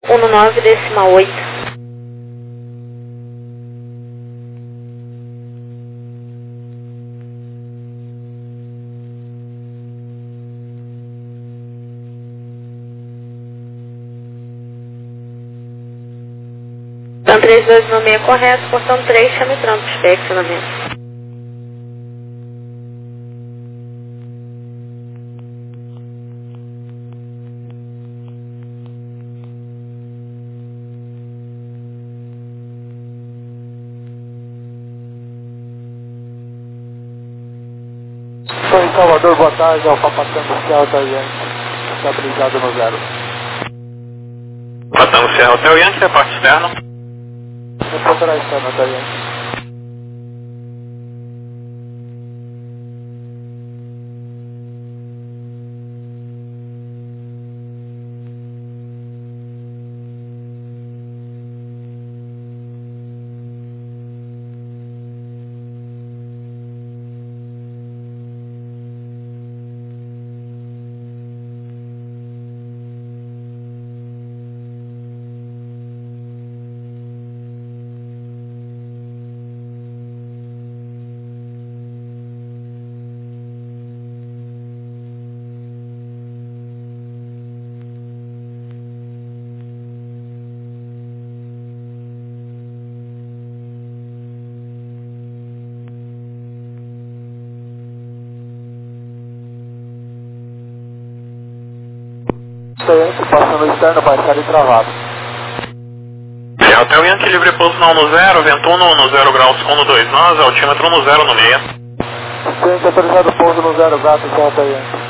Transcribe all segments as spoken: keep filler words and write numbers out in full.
um nove decimal oito. Então três dois nove seis correto, portão três, chame pronto, inspecionamento. Estou em Salvador, boa tarde, Alfa Patano Serra Hotel Yankee, estabilizado no zero. Patano Serra Hotel Yankee, é parte externa. Reportará externo Hotel Yankee. Hotel Yankee passando externo, baixado e travado. É, Hotel Yankee livre pouso não no zero, vento um no zero graus, segundo dois nós, altímetro no zero no meia. Hotel Yankee autorizado pouso no zero, gato, Serra Hotel Yankee.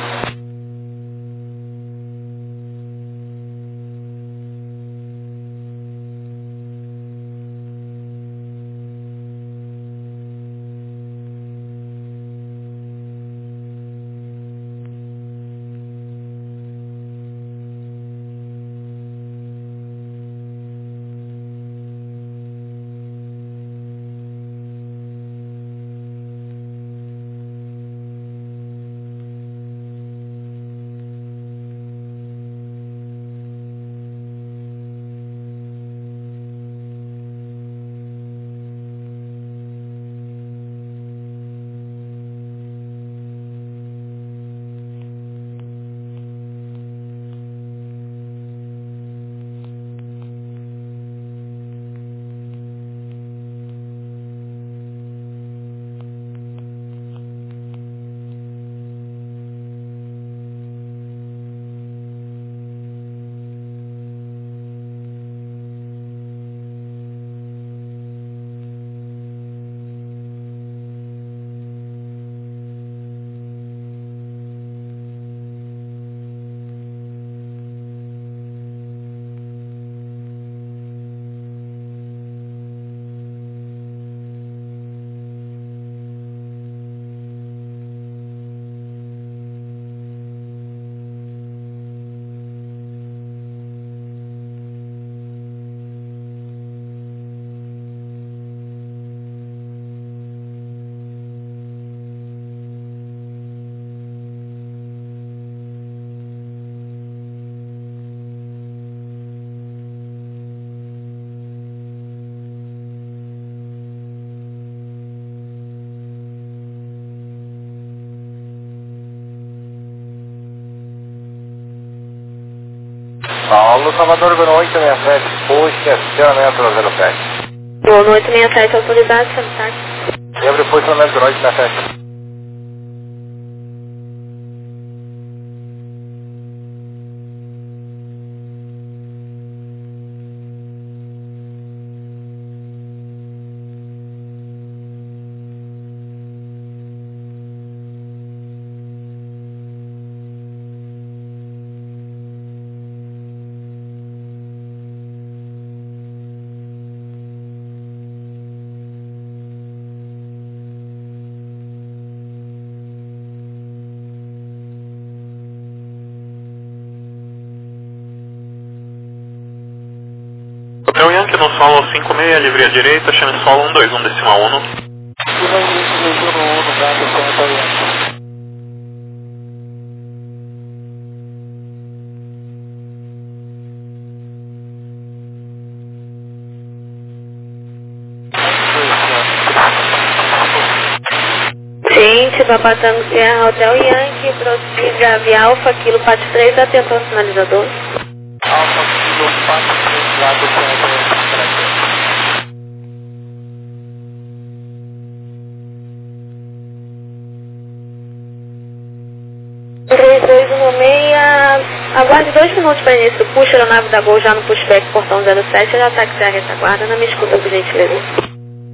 Paulo, Salvador, Bruno oito seis sete, puxa, estacionamento no zero sete. Bruno oito seis sete, autoridade, santário. Livre posicionamento Bruno oito seis sete. Hotel Yankee no solo cinco seis, livre à direita, chame solo um dois um decimal um. E vai início do Juno um no gato, Serra Hotel Yankee. sete, Papatango Sierra Hotel Yankee, prossiga via Alfa, Kilo Pat três, atenção sinalizador. Alfa, Kilo Pat três, lá do centro. três dois um seis, aguarde dois minutos para início do push, aeronave da Gol já no pushback, portão zero sete, já táxi a retaguarda, não me escuta por gentileza.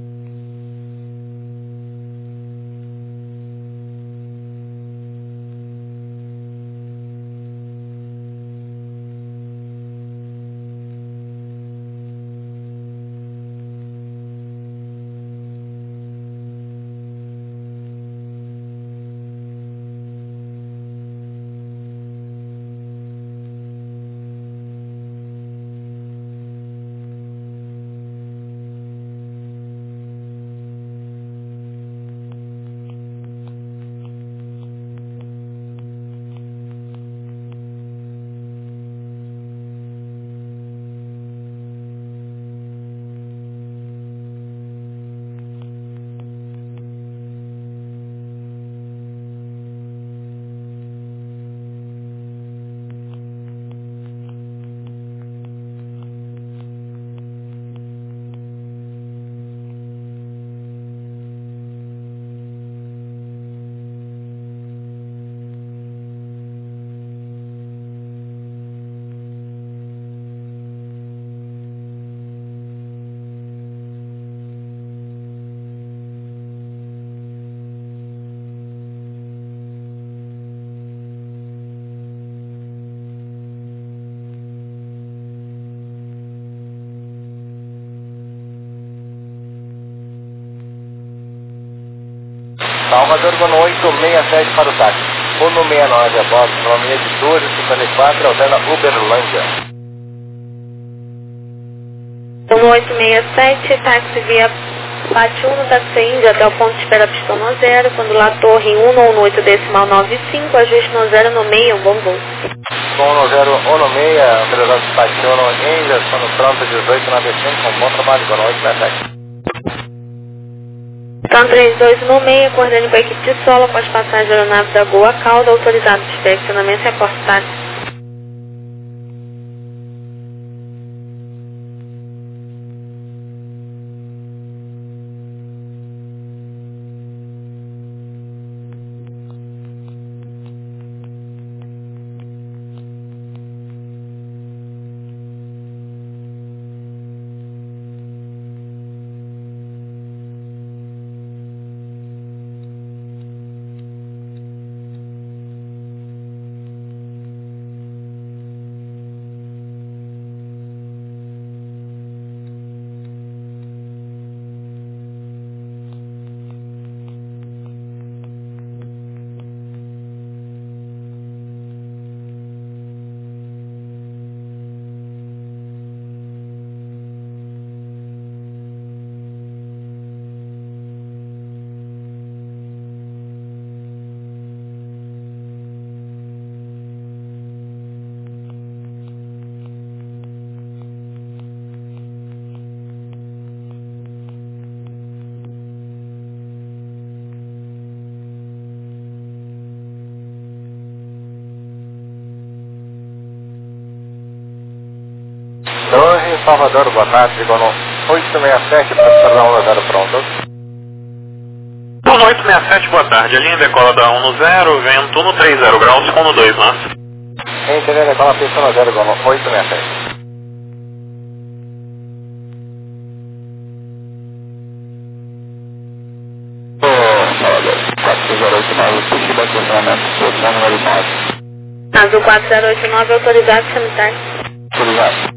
Salvador, Gono oito seis sete para o táxi. Uno sessenta e nove, a bordo, nome editor, cinquenta e quatro, ordena Uberlândia. Uno oito seis sete, táxi via Pátio um, táxi Índia até o ponto de espera pistão no zero, quando lá torre um um oito decimal nove cinco, ajuste no zero no meio, um bom voo. Uno zero uno seis, autorizado Pátio um, Índia, sono pronto dezoito nove cinco, com bom trabalho, Gono oito seis sete. Então três dois um seis, coordenando com a equipe de solo, após passagem da aeronave da Gol a cauda, autorizado de inspeccionamento e reporte táxi. Torre, Salvador, boa tarde, Gono oito seis sete, para estar na zero pronto. Uno oito seis sete, boa tarde, a linha decola da um zero, vento no trinta graus, com dois nós. Entendeu, decola pista no zero, Gono oito seis sete. quatro zero oito nove, puxa da funcionamento, posição número nove. Azul quatro zero oito nove, autorizado, sanitário. Autorizado.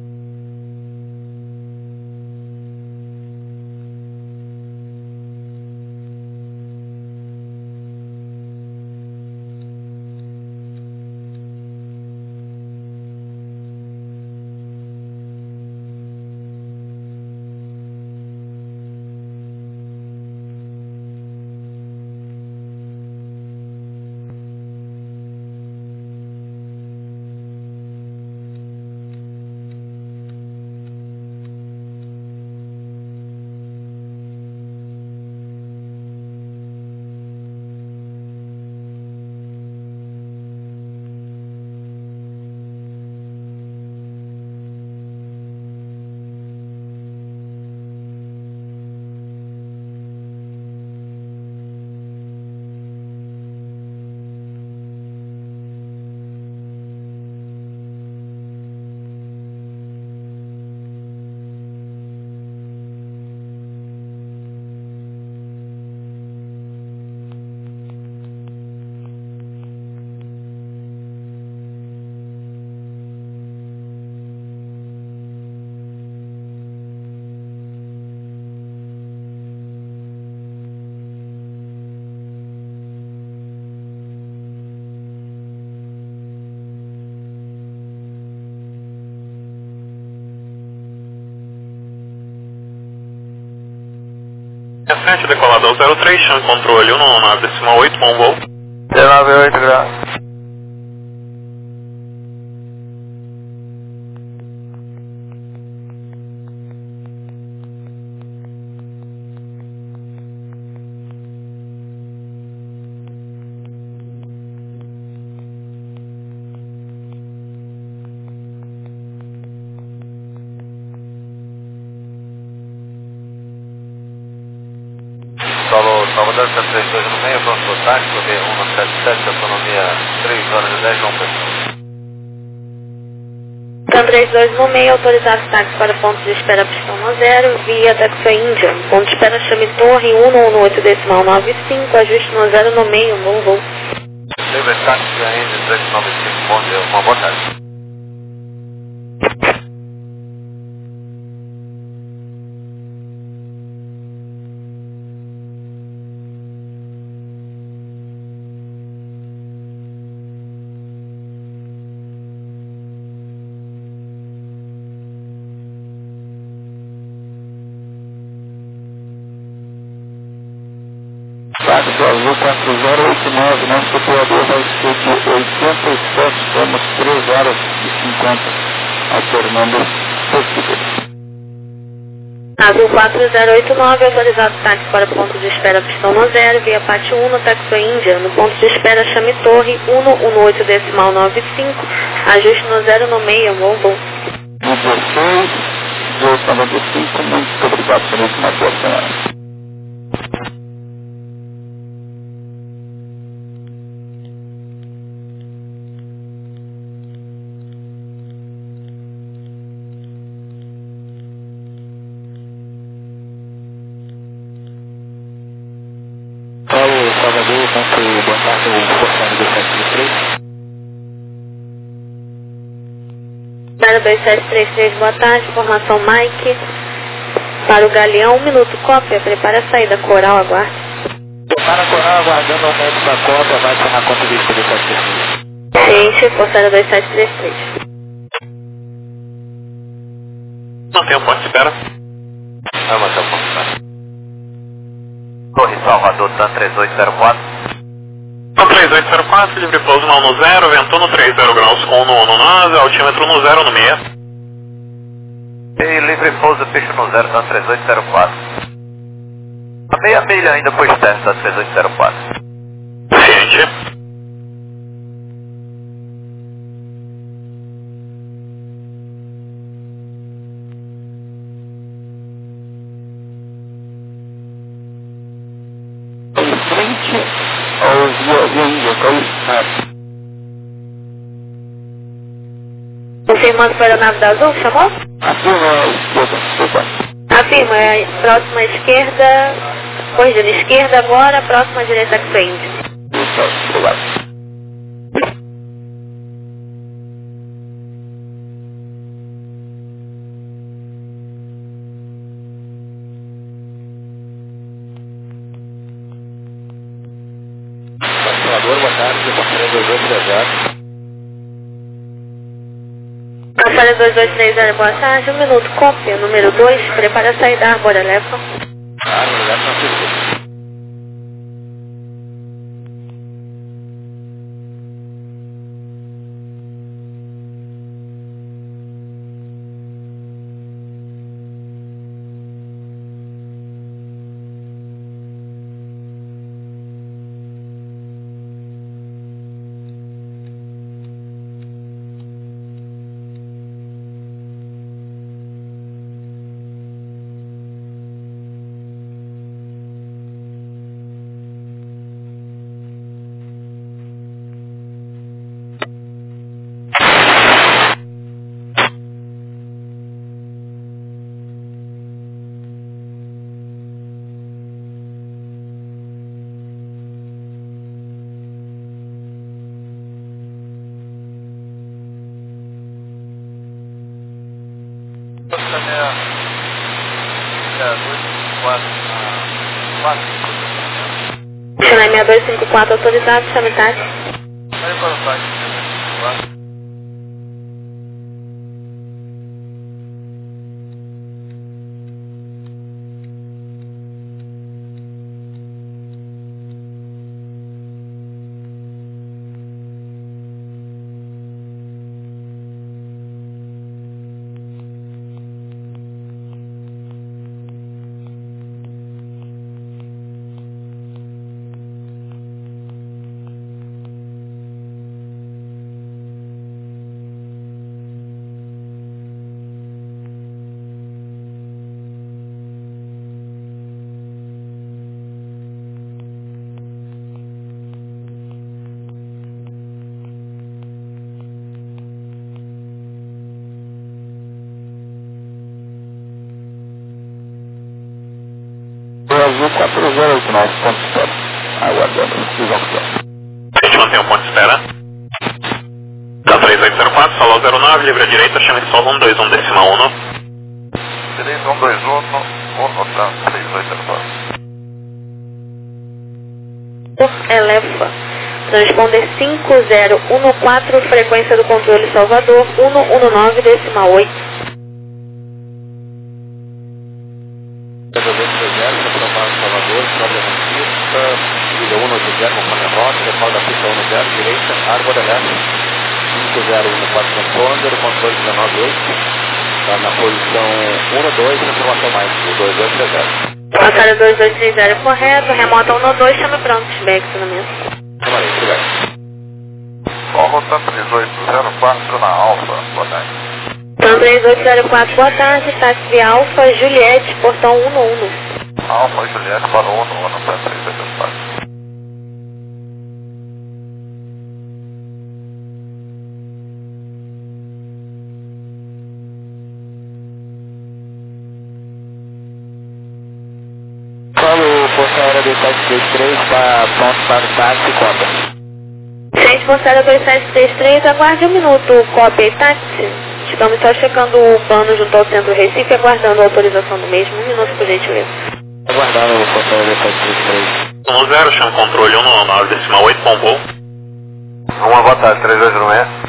sete, decolado ao zero três, chão controle um nove decimal oito, bom voo. zero nove oito graus. Solo Salvador sete três dois no meio, pronto para o táxi, B um sete sete, autonomia três horas e dez, João Pessoa. Então três dois no meio, autorizado táxi para ponto de espera pistão no zero, via Taxi Índia. Ponto de espera chame Torre um um oito decimal nove cinco, ajuste no zero no meio, bom voo. Livre táxi ainda três nove cinco, bom dia, uma boa tarde. Táxi Azul quatro zero oito nove, nosso operador vai ser de oitenta e sete, temos três horas e cinquenta, alternando possível. Azul quatro zero oito nove, autorizado táxi para ponto de espera pistão no zero, via Pátio um no Taxi Índia. No ponto de espera chame Torre um um oito decimal nove cinco, ajuste no zero no meio, bom voo. dezesseis, dezoito noventa e cinco, muito obrigado por isso, uma boa semana. Paulo, Salvador, ponto, boa tarde, o Forçado dois sete três três. Para dois sete três três, boa tarde, informação Mike. Para o Galeão, um minuto, cópia, prepara a saída, Coral, aguarde. Para a Coral, aguardando o aumento da cópia, vai ser na conta de dois sete três três. Ciente, Forçado dois sete três três. Mantenha o ponto de espera. Vai manter o ponto de espera. Torre Salvador, TAM três oito zero quatro. TAM três oito zero quatro, livre pouso mal no zero, vento no trinta graus com no nove, altímetro no zero no meia. E livre pouso, picho no zero, TAM três oito zero quatro. A meia milha ainda por externo, TAM três oito zero quatro. Ciente. Em frente ao via via Índia, qual é o estado? Confirmando para a nave da Azul, chamou? Afirma a esquerda, desculpa. Afirma, é próxima esquerda, corrigida esquerda agora, próxima direita Taxi Índia. Isso, obrigado. Salvador, boa tarde, Passaria dois dois três zero. Passaria dois dois três zero, boa tarde, um minuto, cópia, número dois, prepara a saída, agora leva. Ah, obrigado, Francisco. Channel seis dois cinco quatro autorizado, chame táxi. Azul quatro zero oito nove, ponto de espera. Aguardando, visão oficial. A gente mantém o ponto de espera. Da três oito zero quatro, solo zero nove, livre à direita, chame solo um dois um decimal um. Direito um dois um, um, três oito zero quatro. Por Elefa. Transponder cinco zero um quatro, frequência do controle Salvador, um um nove decimal oito. Salvador, problema pista, ilha um oito zero, conforme rota, local da pista um zero, direita, Árbora Leste, cinco zero um quatro transponder, controle dezenove oito, está na posição um dois, informação mais, dois dois três zero. Passada dois dois três zero correto, remota um dois, chama pronto, tiver acionamento. Chamarei, obrigado. Rota três oito zero quatro na Alfa, boa tarde. Então três oito zero quatro, boa tarde, táxi Alfa, Juliette, portão um um. Alfa Juliette para o um um para três oito zero quatro. Fala o Força Aérea dois sete três três para pronto para o táxi, conta. Gente, Força Aérea dois sete três três, aguarde um minuto, cópia e táxi. Estamos só checando o plano junto ao centro Recife, aguardando a autorização do mesmo. Um minuto, por gentileza. Aguardando o Força Aérea dois sete três três. um zero, chama controle um nove decimal oito, bom voo. Uma boa tarde, três dois zero seis.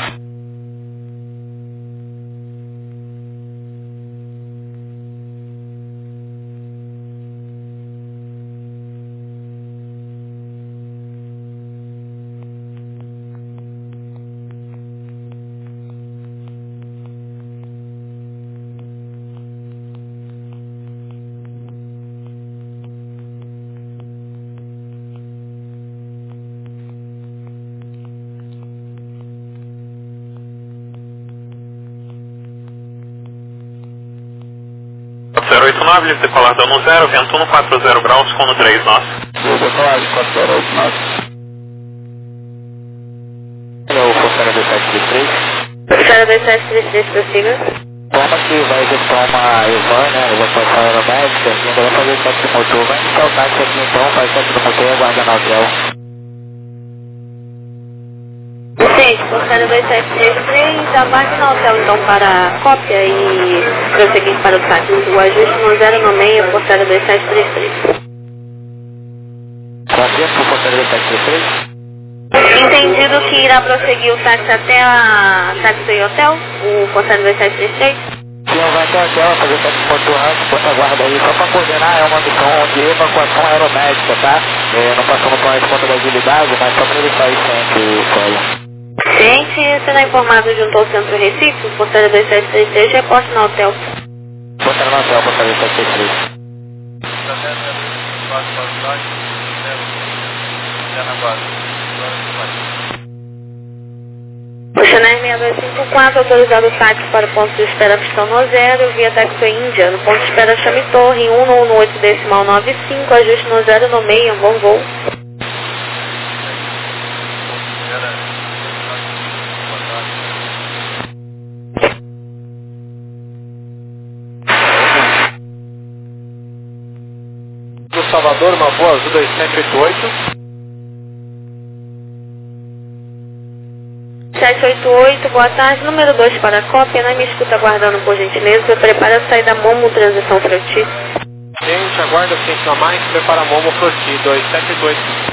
zero oito nove, livre decolar dano zero, vento um quatro zero graus, cono três nós. Livre decolar quatro zero oito nove. É o Força Aérea dois sete três três. Força Aérea dois sete três três, prossiga. Forma que vai executar uma Evan, né? Evacuação aeromédica, ainda vai fazer o táxi do motor. Vai indicar o táxi aqui então, faz o táxi do motor e aguarda no hotel. Gente, Força Aérea dois sete três três, aguarde no hotel então para a cópia e prosseguir para o táxi. O ajuste no zero no meio, Força Aérea dois sete três três. Quanto tempo o Força Aérea dois sete três três? Entendido que irá prosseguir o táxi até a táxi e hotel, o Força Aérea dois sete três três. Sim, vai até o hotel, fazer o táxi do motor antes, bota a guarda aí, só para coordenar, é uma missão de evacuação aeromédica, tá? É, não passou no plano de conta da agilidade, mas só para ele sair sempre o solo. Gente, será informado junto ao centro Recife, o Força Aérea dois sete três três, reporte no hotel. Bota no hotel, Força Aérea dois sete três três. Oceaner seis dois cinco quatro, autorizado o táxi para o ponto de espera pistão no zero, via táxi Índia, no ponto de espera Chame Torre, um um oito decimal nove cinco, ajuste no zero no meio, um bom voo. Do Salvador, uma boa azul dois sete oito oito. sete oito oito, boa tarde, número dois para a cópia, não me escuta aguardando por gentileza, prepara a saída Momo, transição Froti. Gente, aguarda ciência a mais, prepara Momo Froti, dois sete oito oito.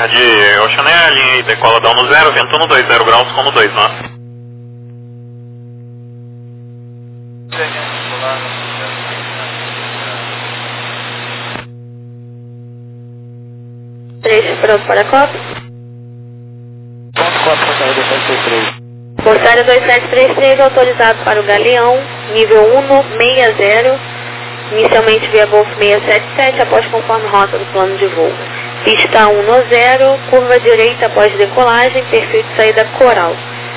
tarde, Oceaneia, linha e decola da um zero, vento um dois zero graus com dois nove. três, pronto para a Copa. Ponto quatro, Corsário dois sete três três. Corsário dois sete três três, autorizado para o Galeão, nível um seis zero, inicialmente via Golf seiscentos e setenta e sete, após conforme rota do plano de voo. Pista um zero, curva direita após decolagem, perfil de saída Coral.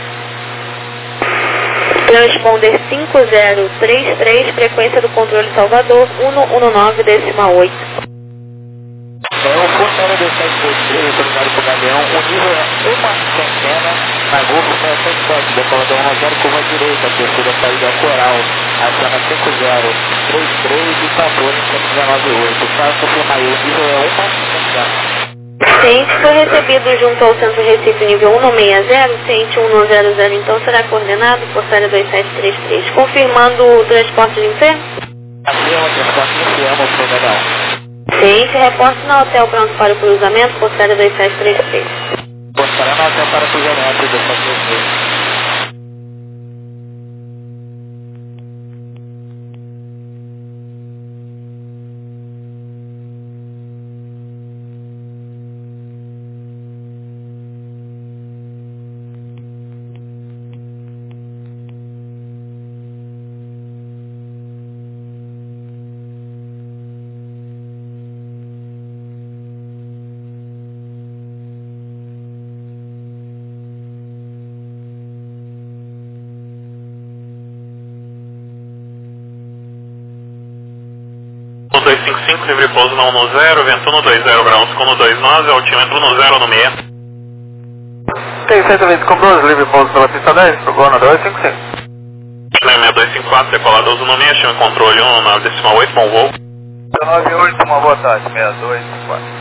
Transponder cinco zero três três, frequência do controle Salvador, um um nove decimal oito. É o Corsário dois sete três três, autorizado para o Galeão, o nível é uma centena, na Golf seiscentos e setenta e sete, decolador um zero, curva direita, perfil da saída Coral, aciona cinco zero três três e quatorze cento e dezenove oito. Para confirmar aí, o nível é uma centena. Ciente foi recebido junto ao Centro Recife nível um seis zero, Ciente um zero zero, então será coordenado por Corsário dois sete três três. Confirmando o transporte de inferno? Afirma, transporte de inferno, para o Galeão. Ciente, reporte no hotel pronto para o cruzamento, Corsário dois sete três três. Corsário no hotel para o cruzamento, dois sete três três. um dois cinco cinco, livre pouso na um zero, vento um dois zero graus com dois nove, altímetro um zero no meio. Tem cento e vinte com doze, livre pouso pela pista dez, pro Gona dois cinco cinco. seis dois cinco quatro, decolado doze no meio, chama controle um nove decimal oito, bom voo. nove oito, uma boa tarde, seis dois cinco quatro.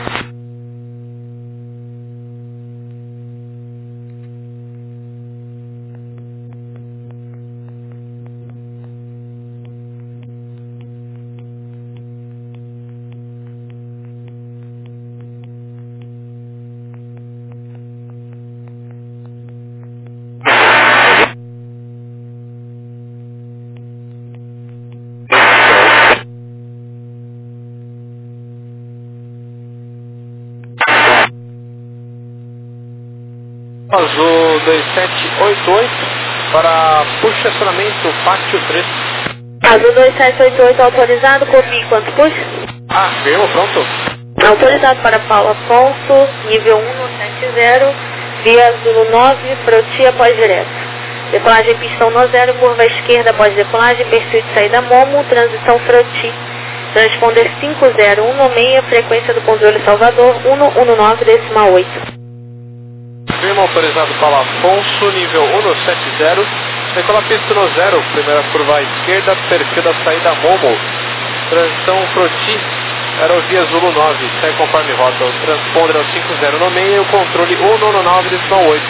Azul dois sete oito oito para push estacionamento Pátio três. Azul dois sete oito oito, autorizado, copie quanto puxa? Ah, viu? Pronto. Autorizado para Paulo Afonso, nível um sete zero, via Azul nove, Froti após direto. Decolagem pista um zero, curva à esquerda após decolagem, perfil de saída Momo, transição Froti. Transponder cinco zero um seis, frequência do controle Salvador, um um nove decimal oito. Firma autorizado para Afonso, nível um sete zero, decola pista um zero, primeira curva à esquerda, perfil da saída Momo, transição Froti, aerovia Zulu nove, segue conforme rota, o transponder é o cinco zero no meio, o controle um um nove decimal oito.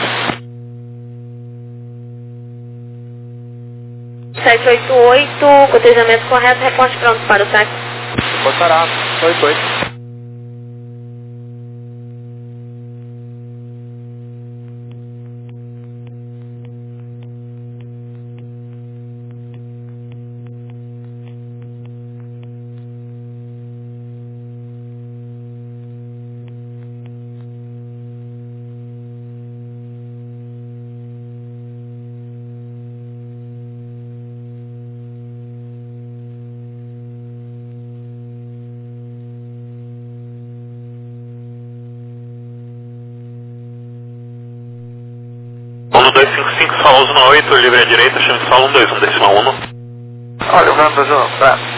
sete oito oito, cotejamento correto, reporte pronto para o táxi. Botará, oito oito. um dois cinco cinco, solo um oito, livre à direita, chama de solo um dois um decimal um. Olha o Gana dois um, pra...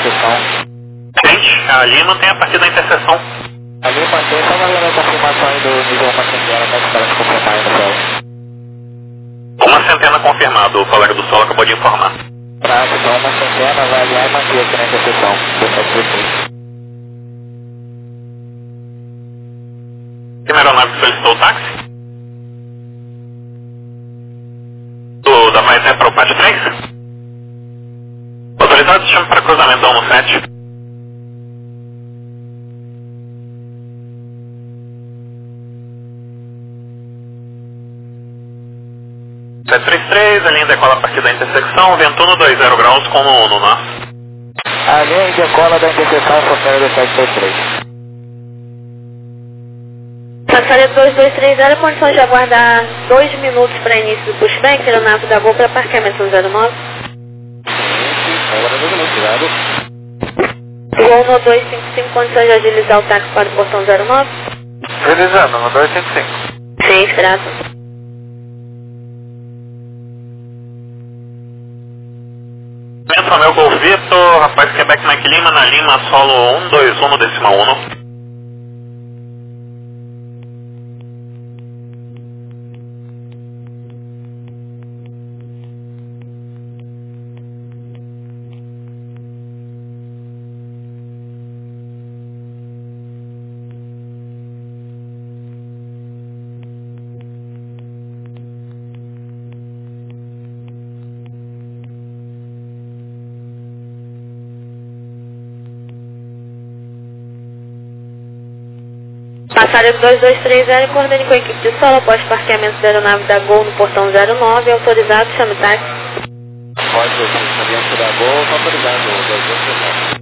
interseção. Gente, ali mantém a partir da interseção. Ali mantém, só aguardando a confirmação aí do nível uma centena, para os caras confirmarem no céu. Uma centena confirmado, o colega do solo acabou de informar. Prazo, então uma centena vai aliar e manter aqui na interseção do sete três três. Primeira aeronave que solicitou o táxi? Do, da Maité para o P A T três? Autorizado, chame para cruzamento no sete. sete três três, a linha decola a partir da intersecção, ventuno dois zero graus com o Uno, né? A linha decola da interseção Fortaleza do sete três três. Passaria dois dois três zero, condições de aguardar dois minutos para início do pushback, aeronave da Gol para parqueamento no zero nove. Agora dois minutos, cuidado. Gol no dois cinco cinco, condições de agilizar o táxi para o portão zero nove. Realizando, no dois cinco cinco. Sim, esperado. Romeu Gol Vitor, rapaz Quebec Mike Lima na Lima, solo um dois um no decimal um. Passaria dois dois três zero, coordene com a equipe de solo após parqueamento da aeronave da Gol no portão zero nove, autorizado, chame o táxi. Pode ser, dentro da Gol, autorizado, dois dois três zero.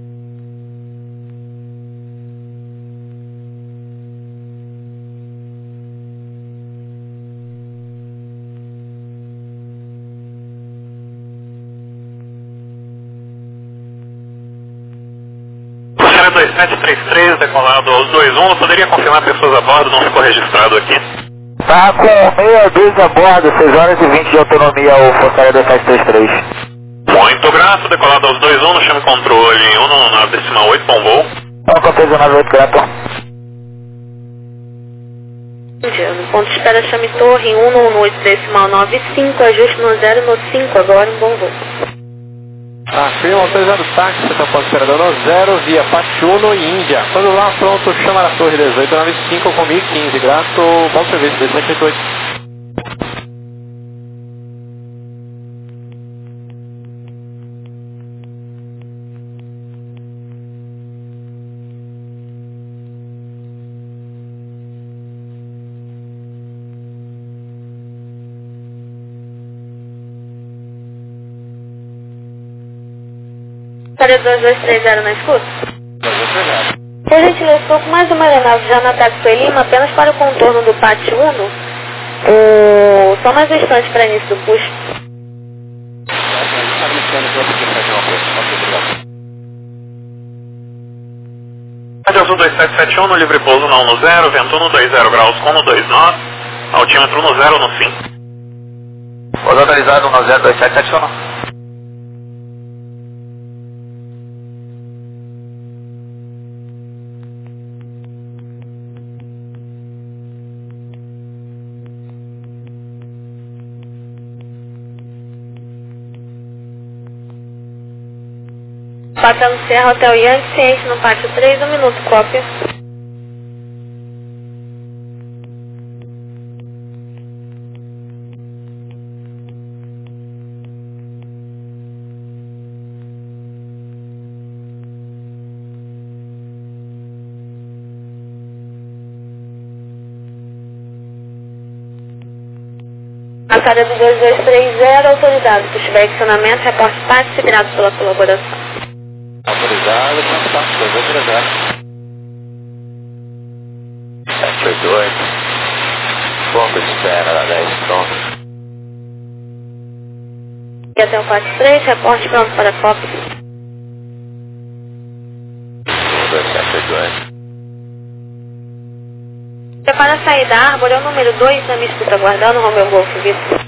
dois sete três três, decolado aos dois um, poderia confirmar pessoas a bordo, não ficou registrado aqui. Tá com meia dúzia a bordo, seis horas e vinte de autonomia o Fortaleza do sete três três. Muito grato, decolado aos dois um, no chame controle um na decimal oito, bom voo. Então, Fortaleza nove oito, grato. No ponto de espera, chame torre um no oito, decimal nove cinco, ajuste no zero no cinco, agora um bom voo. Afirma, autorizado o táxi, você pode esperar no zero, via Pachuno e Índia. Quando lá, pronto, chama na torre dezoito noventa e cinco com mil e quinze, grato, bom serviço, dois sete oito oito. Passaria dois dois três zero na escuta? dois dois três zero. Por gentileza, estou com mais uma aeronave já na Taxi Lima, apenas para o contorno do P A T um. O... Só mais um instante para início do push. Rádio Azul dois sete sete um, no livre pouso na um no zero, ventuno dois zero graus com no dois nove, altímetro no zero no cinco. Pouso autorizado no zero dois sete sete um. Passando Serra Hotel Yankee, ciente no pátio três, um minuto, cópia. Passada do dois dois três zero, autorizado. Pushback, acionamento, reporte pátio, segurado pela colaboração. Autorizado, contato, dois dois três zero. sete oito oito. Bomba de espera da dez, pronto. E até o pátio três, reporte pronto para cópia. dois sete oito oito. Prepara a saída da árvore, é o número dois, na minha escuta aguardando, Romeu Golf Vitor.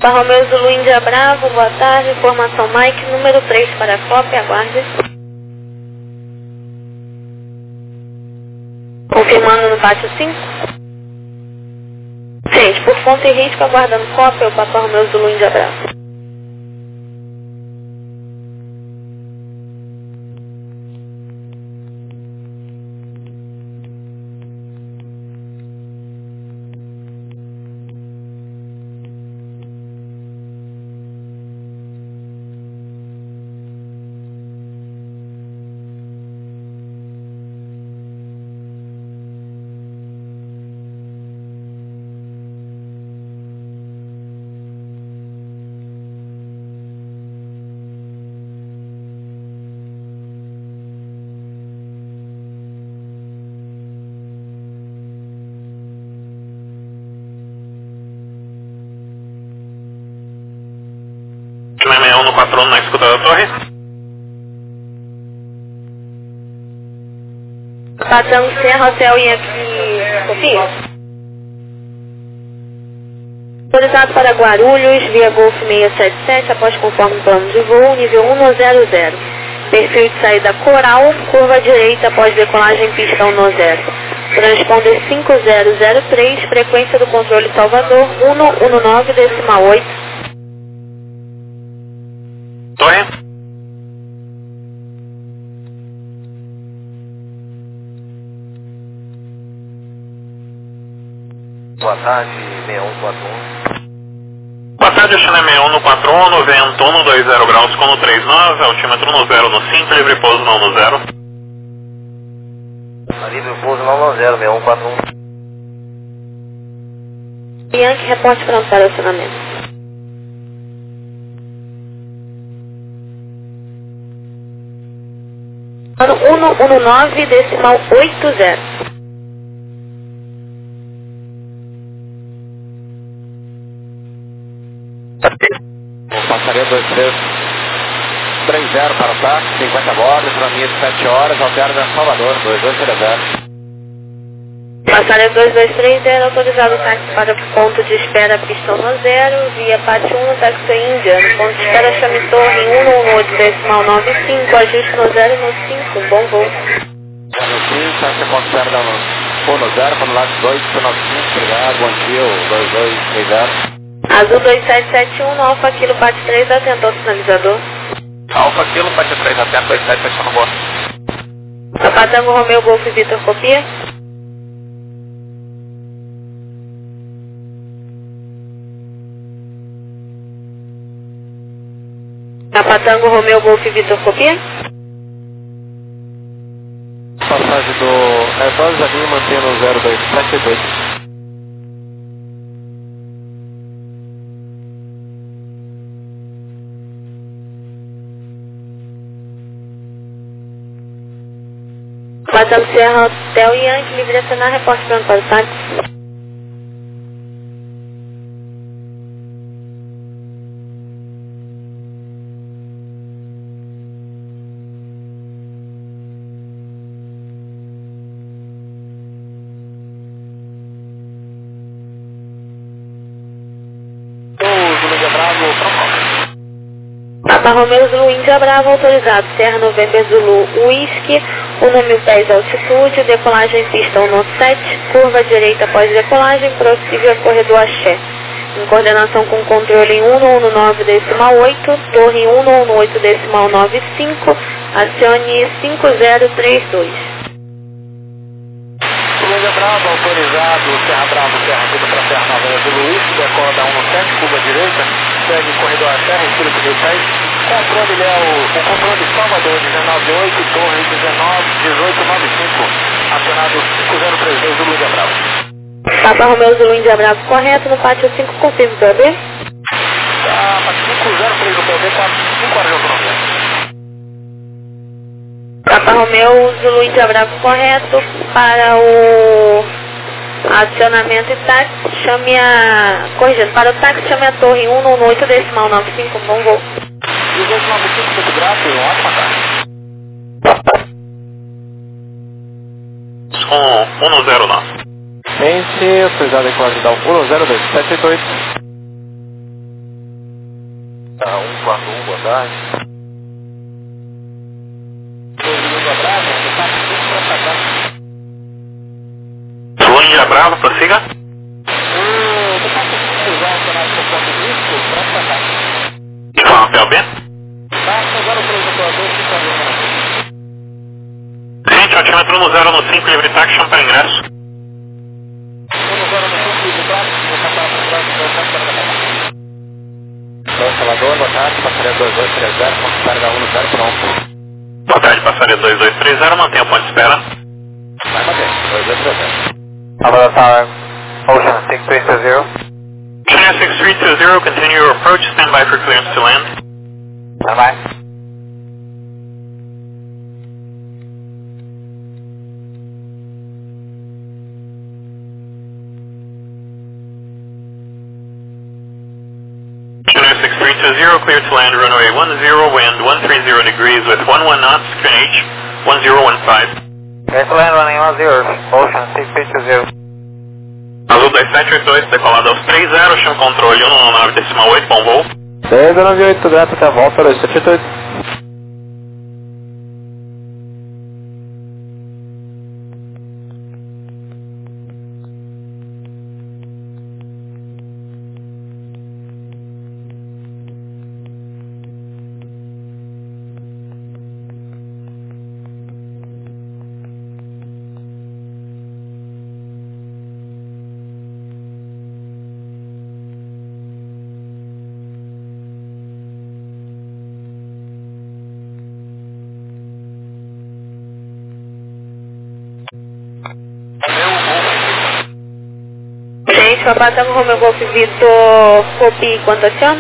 Papa Romeu Zulu Índia Bravo, boa tarde, informação Mike, número três para a cópia, aguarde. Confirmando no pátio cinco. Gente, por conta e risco, aguardando cópia, o Papa Romeu Zulu Índia Bravo. sessenta e um no quatro na escuta da torre. Patango Serra, Hotel Yankee, copia. Autorizado para Guarulhos, via Golf seiscentos e setenta e sete, após conforme plano de voo, nível um zero zero. Perfil de saída Coral, curva direita após decolagem pista um zero. Transponder cinco zero zero três, frequência do controle Salvador, cento e dezenove decimal oito. Torre. Boa tarde, seis um quatro um. Boa tarde, China sessenta e um no quatro um, no vento um dois zero graus com trinta e nove, altímetro no zero no cinco, livre pouso não no zero. Livre pouso não no zero, seis um quatro um. Yankee, reporte pronto para acionamento. Ano cento e dezenove decimal oitenta. Passaria dois três três zero para o táxi, cinquenta bordos, para mim de sete horas, altera em Salvador, dois dois três zero. Passaria dois dois três zero, autorizado o táxi para o ponto de espera pistão no zero, via Pátio um, táxi Índia, no ponto de espera chame torre cento e dezenove decimal noventa e cinco, ajuste no zero e no cinco, bom voo. No cinco, táxi ponto de espera no no zero, para o lado dois, nove cinco, obrigado, bom dia, dois dois três zero. Azul dois sete sete um, no Alfa Kilo Pátio três, atentou o sinalizador. Alfa Kilo, Pátio três, atento, dois sete sete um no bordo. Patango Romeu Golf Vitor, copia. Patango Romeu Golf Vitor, copia. Passagem do Airbus ali, mantendo o zero dois sete dois. Patango Serra, Hotel Yankee, livre de acionar, reporte pronto para o táxi. Papa Romeu Zulu Índia Bravo, autorizado, Serra November Zulu Whisky, um mil pés de altitude, decolagem pista um sete, curva direita após decolagem, possível corredor Axé. Em coordenação com controle em cento e dezenove decimal oito, torre cento e dezenove decimal noventa e cinco, acione cinco zero três dois. Índia Bravo, autorizado, Serra Bravo, Serra Tudo para Serra November Zulu Whisky, decola da um sete, curva direita, segue corredor Axé, respira por mil pés. Controle Léo, o controle Salvador dezenove oito, torre dezenove dezoito noventa e cinco, acionado cinco zero três dois do Índia Bravo. Papa Romeu Zulu Índia Bravo, correto, no pátio cinco, confirme o P B. Tá, cinco zero três do P B, cinco horas de autonomia. Papa Romeu Zulu Índia Bravo, correto, para o acionamento e táxi, chame a... corrigindo, para o táxi chame a torre cento e dezenove decimal noventa e cinco, bom voo. dezoito noventa e cinco, muito grato, uma ótima tarde. Com cento e nove. Pense, autorizado a decolagem da um zero dois sete oito. tarde. Sul Índia Bravo, prossiga. Informa P L B. Gente, altímetro no zero no cinco, livre taxion para ingresso. Salvador, boa tarde, passaria dois dois três zero, ponto de carga um no zero, pronto. Boa tarde, passaria dois dois três zero, mantenha o ponto de espera. Vai manter, dois dois três zero. Salvador Tower, Ocean six three two zero. China six three two zero, continue your approach, stand by for clearance to land. Stand by. China six three two zero, clear to land runway one zero, wind one three zero degrees with one one knots, Q N H one zero one five. Clear to land running one zero, Ocean six three two zero. Azul dois sete oito dois, decolado aos três zero, chama controle um nove nove decimal oito, bom voo. dois nove oito, grato, até a volta, dois sete oito oito. Gente, Papa Tango Romeo Golf Vitor, copie quanto aciona?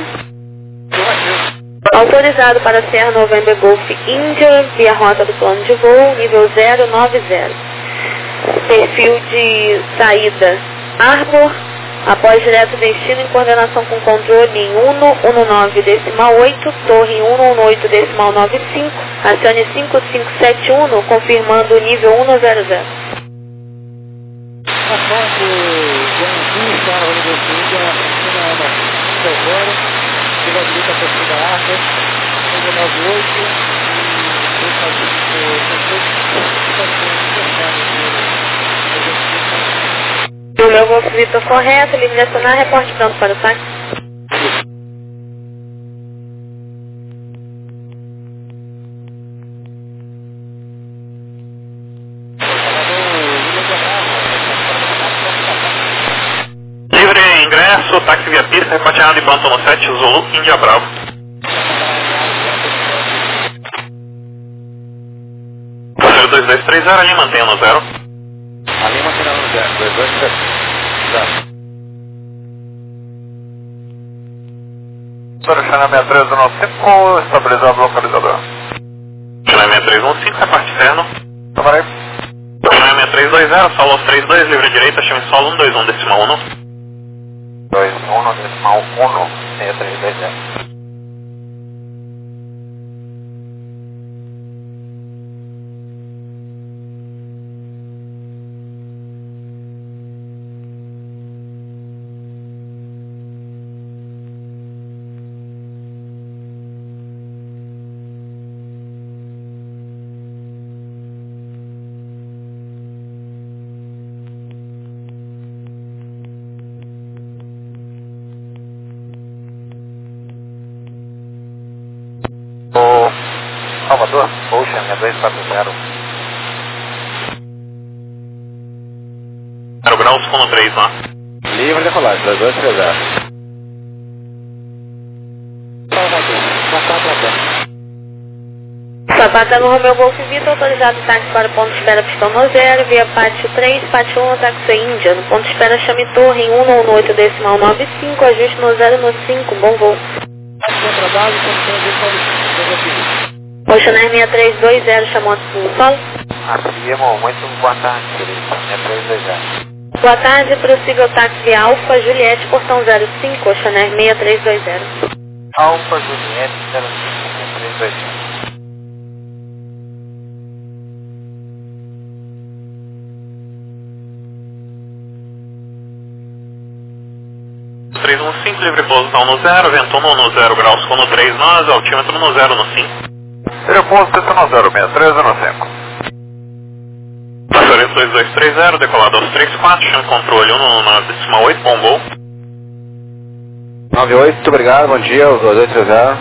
Autorizado para Sierra November Golf Índia, via rota do plano de voo, nível zero nove zero. Perfil de saída Arbor, após direto destino em coordenação com controle em cento e dezenove decimal oito, torre cento e dezenove decimal noventa e cinco, acione cinco cinco sete um, confirmando o nível cento e zero. O meu Golf Vitor correto, livre de acionar, reporte pronto para o táxi. Livre ingresso, táxi via pista, repatriado e pronto no sete, Zulu, Índia Bravo. Passageiro dois dois três zero, ali mantenha no zero. Ali mantenha no zero, dois dois três zero. Senhor, China seis três um cinco, estabilizado o localizador. China seis três um cinco, reparte externo. Camarei. China seis três dois zero, solo aos três dois, livre direita, chame solo cento e vinte e um decimal um. dois um decimal um, seis três dois zero. O Salvador, Ocean dois quatro zero. zero graus, com três lá. Livre de decolagem, dois dois três zero. Salvador, Papa Tango Romeo Golf Vitor, autorizado táxi para o ponto de espera pistão no zero, via pátio três, pátio um, táxi Índia. No ponto de espera chame torre em cento e dezenove decimal noventa e cinco, ajuste no zero no cinco, bom voo. Ocean seis três dois zero, chamou o solo. Aqui, irmão, muito boa tarde, querido. seis três dois zero. Boa tarde, prossiga o táxi Alfa Juliette, portão zero cinco, Ocean seis três dois zero. Alfa Juliette zero cinco, seis três dois zero. três um um cinco, livre pouso tá um no zero, vento um no zero graus, com no três nós, altímetro no zero no cinco. Livre pouso pista no zero, seis três no cinco. Passarinho dois dois três zero, decolado aos três quatro, chama controle um na decimal oito, bom voo. nove oito, obrigado, bom dia, os dois dois três zero.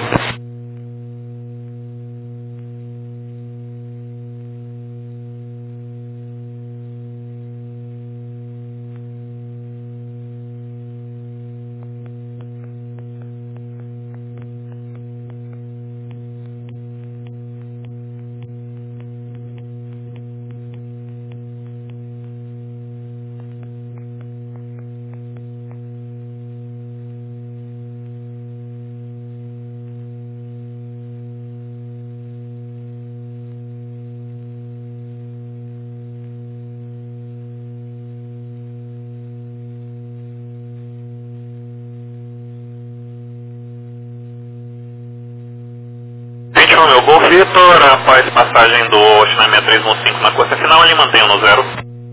Meu Gol Vitor, após passagem do China sessenta e três no cinco na cursa final, ele mantém no zero.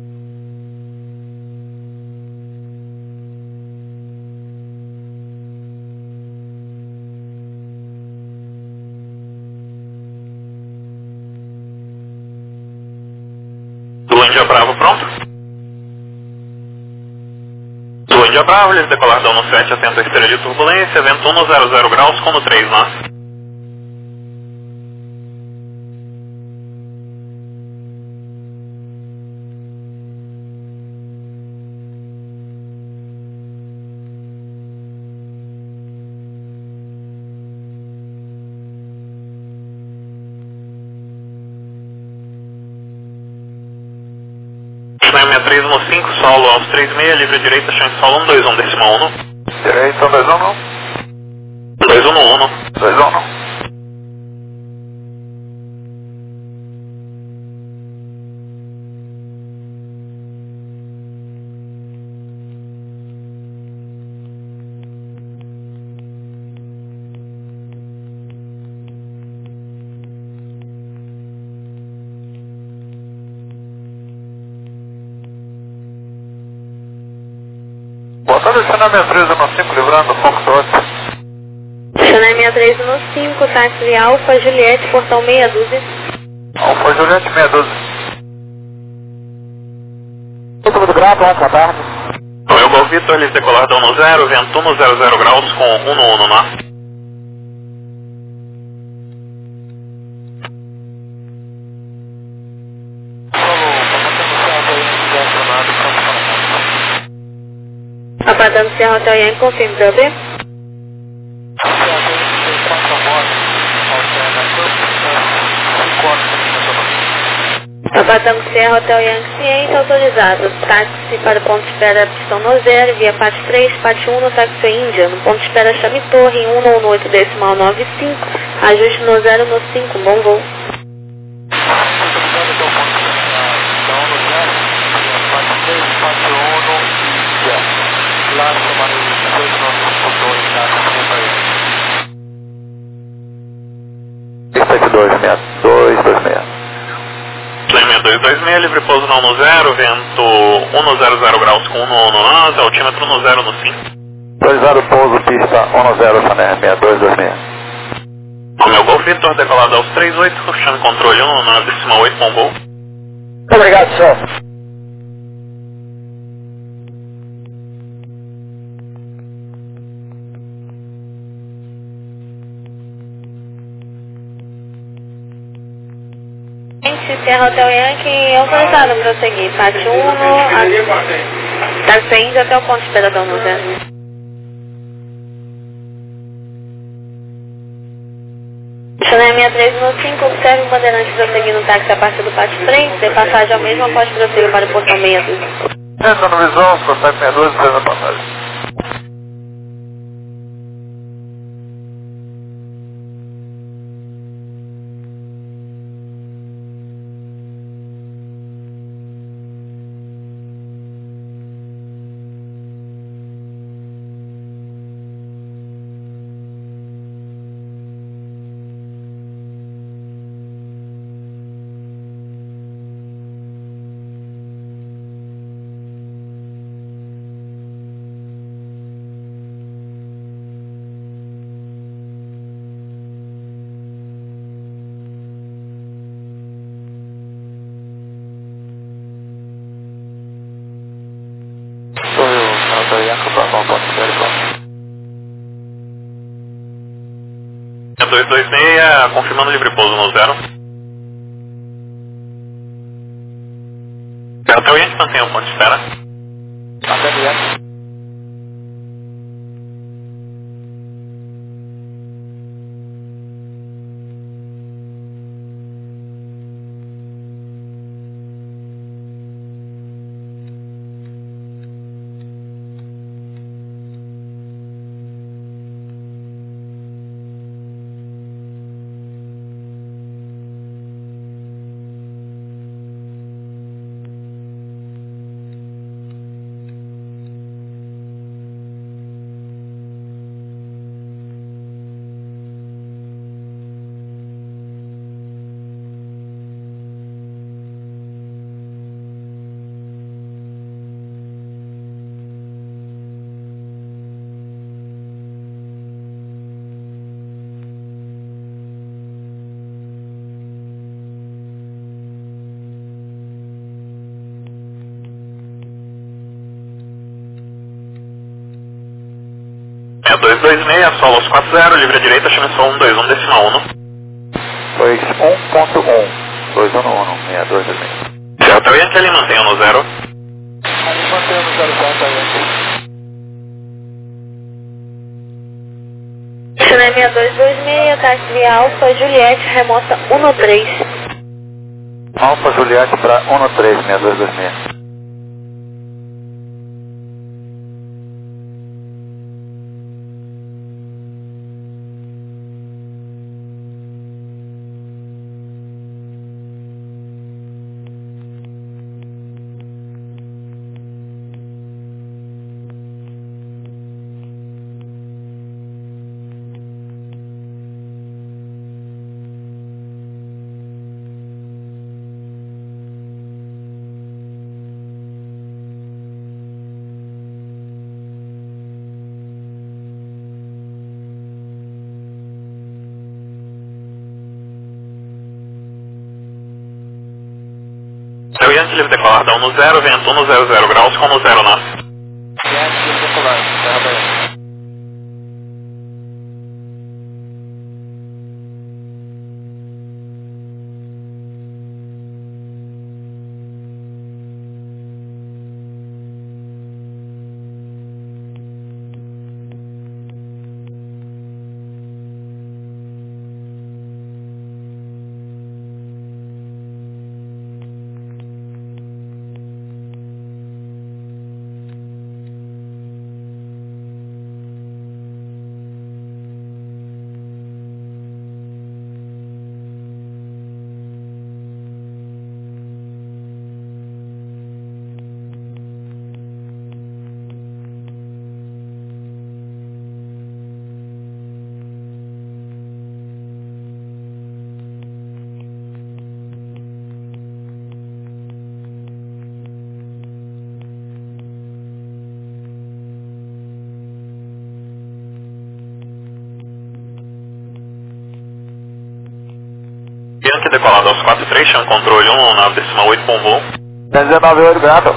Do Índia Bravo pronto? Do Índia Bravo, eles decolar no sete, atento à esteira de turbulência, vento um no zero zero graus, com no três nós. sessenta e três no cinco, solo aos três seis, livre direita, chance solo um dois um, decimal um. Direita, um dois um no. dois um no um. dois um no. Botando China sessenta e três no cinco, livrando Foxtrot. China sessenta e três no cinco, táxi Alfa Juliette, portão meia dúzia. Alfa Juliette, meia dúzia. Muito grato, boa tarde. Meu Gol Vitor, eles decolardam no zero, vento um no zero zero graus, com um no um no nó. Apadando Serra Hotel Yankee, confirme W. Apadando Serra Hotel Yankee, ciente, autorizado. Táxi para o ponto de espera pistão no zero, via P A T três, P A T um no táxi Índia. No ponto de espera chame Torre, um no oito decimal nove cinco, ajuste no zero no cinco, bom voo. sete dois seis dois dois seis. sessenta e dois dois seis, livre pouso não no zero, vento um no zero zero graus, com um no um no nós, altímetro no zero no cinco. dois zero pouso, pista um no zero, Sané, seis dois dois seis. O meu Gol Vitor, decolado aos três oito, chame controle um na decimal oito, bom voo. Obrigado, senhor. Serra Hotel Yankee, autorizado para prosseguir. P A T um no... Táxi Índia até o ponto de espera da no zero. China sessenta e três no cinco, observe o bandeirante prosseguindo o táxi a partir do P A T três, de passagem ao mesmo após prosseguir para o portão meia dúzia. Entra no visão, contato seis dois, três na passagem. dois dois seis, confirmando livre pouso no zero. Delta Oriente, mantenha o ponto de espera. Até Oriente. dois dois seis, Solos quatro zero, livre à direita, chame só um dois um decimal um. Foi um ponto um, dois um um, seis dois dois seis. Delta Oriente, ali mantenha no zero. Ali mantenha no zero quatro, Oriente. Chile seis dois dois seis, táxi via Alfa Juliette, remota um três. Alfa Juliette para um três, seis dois dois seis. Oriente, livre decolar, dá um no zero, vento um no zero zero graus, com no zero na. Oriente, livre decolar, terra bem. Yankee decolado aos quatro três, chama controle um, nove decimal oito, bom voo. dezenove oito, grato.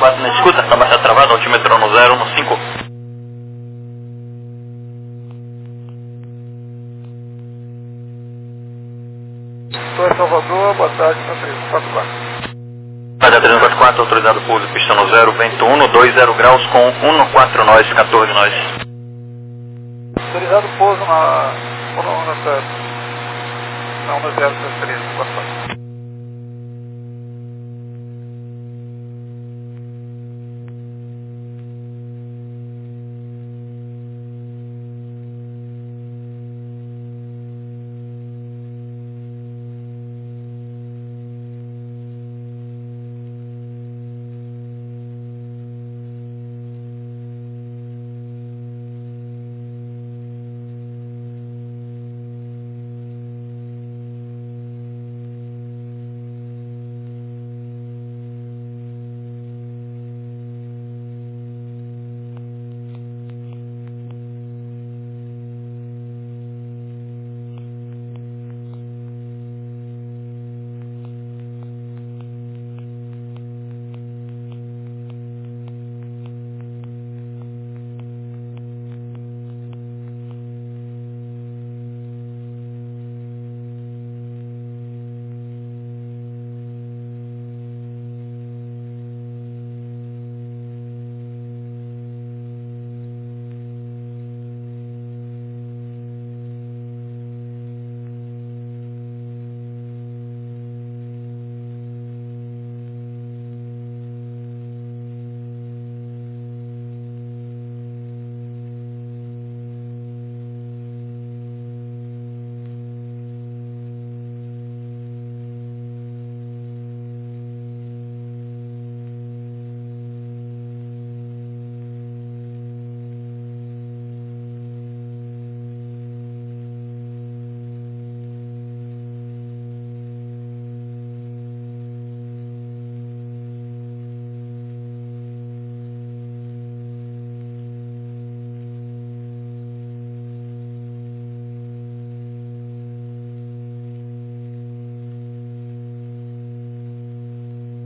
quatro na escuta, está baixa travada, altímetro no zero, no cinco. Torre Salvador, boa tarde, está três quatro quatro. Rádio três quatro quatro, autorizado pouso, pista no zero, vento um, dois zero graus com um quatro nós, quatorze nós. Autorizado pouso na... na... na... na... na zero três quatro quatro.